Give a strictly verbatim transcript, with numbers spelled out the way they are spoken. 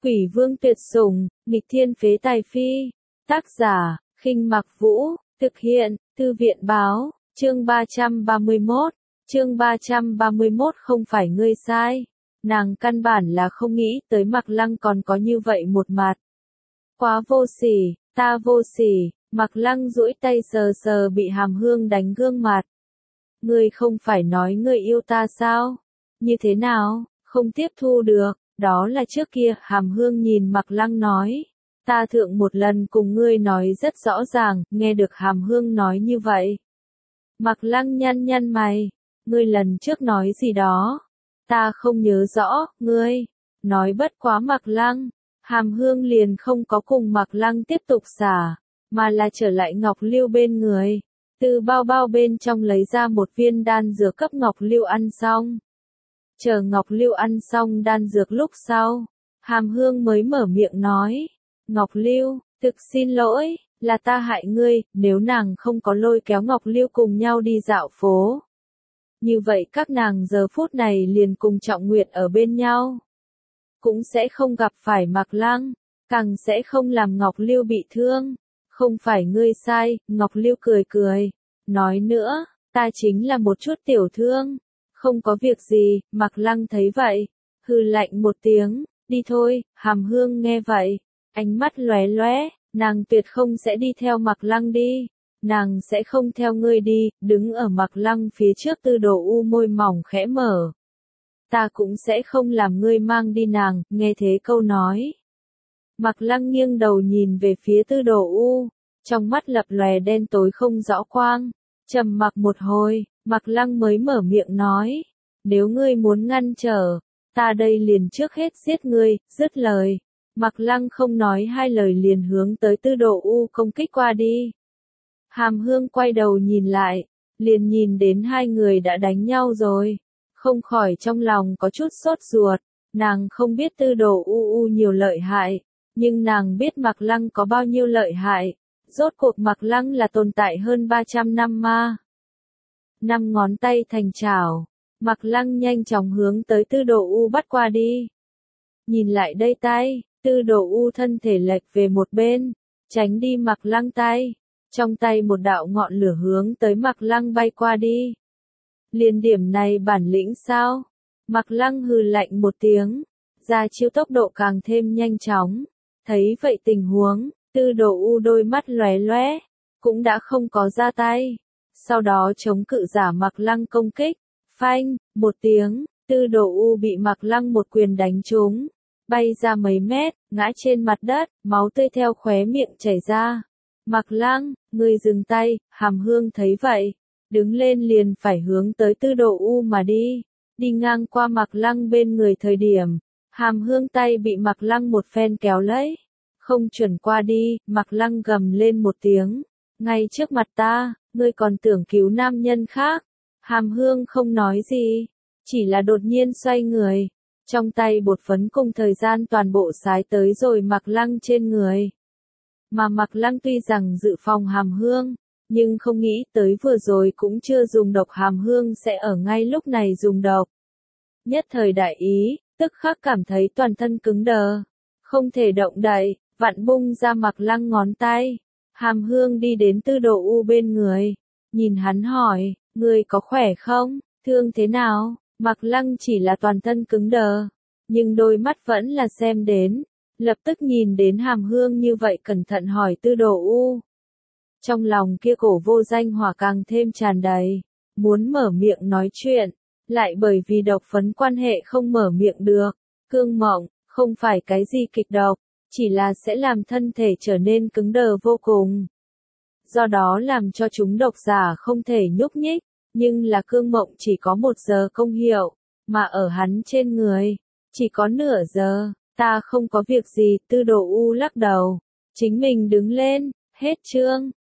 Quỷ vương tuyệt sủng, nghịch thiên phế tài phi. Tác giả, Khinh Mặc Vũ, thực hiện, Thư viện báo, chương ba trăm ba mươi mốt, chương ba trăm ba mươi mốt không phải ngươi sai. Nàng căn bản là không nghĩ tới Mạc Lăng còn có như vậy một mặt. Quá vô sỉ, ta vô sỉ, Mạc Lăng duỗi tay sờ sờ bị Hàm Hương đánh gương mặt. Ngươi không phải nói ngươi yêu ta sao? Như thế nào, không tiếp thu được, đó là trước kia, Hàm Hương nhìn Mạc Lăng nói. Ta thượng một lần cùng ngươi nói rất rõ ràng, nghe được Hàm Hương nói như vậy. Mạc Lăng nhăn nhăn mày, ngươi lần trước nói gì đó? Ta không nhớ rõ, ngươi. Nói bất quá Mạc Lăng, Hàm Hương liền không có cùng Mạc Lăng tiếp tục xả, mà là trở lại Ngọc Lưu bên người. Từ bao bao bên trong lấy ra một viên đan dược cấp Ngọc Lưu ăn xong. Chờ Ngọc Lưu ăn xong đan dược lúc sau, Hàm Hương mới mở miệng nói. Ngọc Lưu, thực xin lỗi, là ta hại ngươi, nếu nàng không có lôi kéo Ngọc Lưu cùng nhau đi dạo phố. Như vậy các nàng giờ phút này liền cùng Trọng Nguyệt ở bên nhau. Cũng sẽ không gặp phải Mạc Lăng, càng sẽ không làm Ngọc Lưu bị thương. Không phải ngươi sai, Ngọc Lưu cười cười. Nói nữa, ta chính là một chút tiểu thương. Không có việc gì, Mạc Lăng thấy vậy. Hừ lạnh một tiếng, đi thôi, Hàm Hương nghe vậy. Ánh mắt lóe lóe, nàng tuyệt không sẽ đi theo Mạc Lăng đi. Nàng sẽ không theo ngươi đi, đứng ở Mạc Lăng phía trước Tư Đồ U môi mỏng khẽ mở. Ta cũng sẽ không làm ngươi mang đi nàng, nghe thế câu nói. Mạc Lăng nghiêng đầu nhìn về phía Tư Đồ U, trong mắt lập lòe đen tối không rõ quang. Trầm mặc một hồi, Mạc Lăng mới mở miệng nói. Nếu ngươi muốn ngăn trở, ta đây liền trước hết giết ngươi, dứt lời. Mạc Lăng không nói hai lời liền hướng tới Tư Đồ U công kích qua đi. Hàm Hương quay đầu nhìn lại, liền nhìn đến hai người đã đánh nhau rồi. Không khỏi trong lòng có chút sốt ruột, nàng không biết Tư Đồ U U nhiều lợi hại, nhưng nàng biết Mạc Lăng có bao nhiêu lợi hại. Rốt cuộc Mạc Lăng là tồn tại hơn ba trăm năm ma. Năm ngón tay thành chảo, Mạc Lăng nhanh chóng hướng tới Tư Đồ U bắt qua đi. Nhìn lại đây tay, Tư Đồ U thân thể lệch về một bên, tránh đi Mạc Lăng tay. Trong tay một đạo ngọn lửa hướng tới Mạc Lăng bay qua đi. Liền điểm này bản lĩnh sao? Mạc Lăng hừ lạnh một tiếng, ra chiêu tốc độ càng thêm nhanh chóng. Thấy vậy tình huống, Tư Đồ U đôi mắt lóe lóe, cũng đã không có ra tay. Sau đó chống cự giả Mạc Lăng công kích, phanh, một tiếng, Tư Đồ U bị Mạc Lăng một quyền đánh trúng, bay ra mấy mét, ngã trên mặt đất, máu tươi theo khóe miệng chảy ra. Mạc Lăng, ngươi dừng tay, Hàm Hương thấy vậy, đứng lên liền phải hướng tới Tư Đồ U mà đi. Đi ngang qua Mạc Lăng bên người thời điểm, Hàm Hương tay bị Mạc Lăng một phen kéo lấy. Không chuẩn qua đi, Mạc Lăng gầm lên một tiếng. Ngay trước mặt ta, ngươi còn tưởng cứu nam nhân khác. Hàm Hương không nói gì, chỉ là đột nhiên xoay người. Trong tay bột phấn cùng thời gian toàn bộ sái tới rồi Mạc Lăng trên người. Mà Mạc Lăng tuy rằng dự phòng Hàm Hương, nhưng không nghĩ tới vừa rồi cũng chưa dùng độc Hàm Hương sẽ ở ngay lúc này dùng độc. Nhất thời đại ý, tức khắc cảm thấy toàn thân cứng đờ, không thể động đậy, vặn bung ra Mạc Lăng ngón tay. Hàm Hương đi đến Tư Đồ U bên người, nhìn hắn hỏi, ngươi có khỏe không, thương thế nào? Mạc Lăng chỉ là toàn thân cứng đờ, nhưng đôi mắt vẫn là xem đến. Lập tức nhìn đến Hàm Hương như vậy cẩn thận hỏi Tư Đồ U. Trong lòng kia cổ vô danh hỏa càng thêm tràn đầy, muốn mở miệng nói chuyện, lại bởi vì độc phấn quan hệ không mở miệng được. Cương Mộng, không phải cái gì kịch độc, chỉ là sẽ làm thân thể trở nên cứng đờ vô cùng. Do đó làm cho chúng độc giả không thể nhúc nhích, nhưng là Cương Mộng chỉ có một giờ công hiệu, mà ở hắn trên người, chỉ có nửa giờ. Ta không có việc gì, Tư Đồ U lắc đầu. Chính mình đứng lên, hết chương.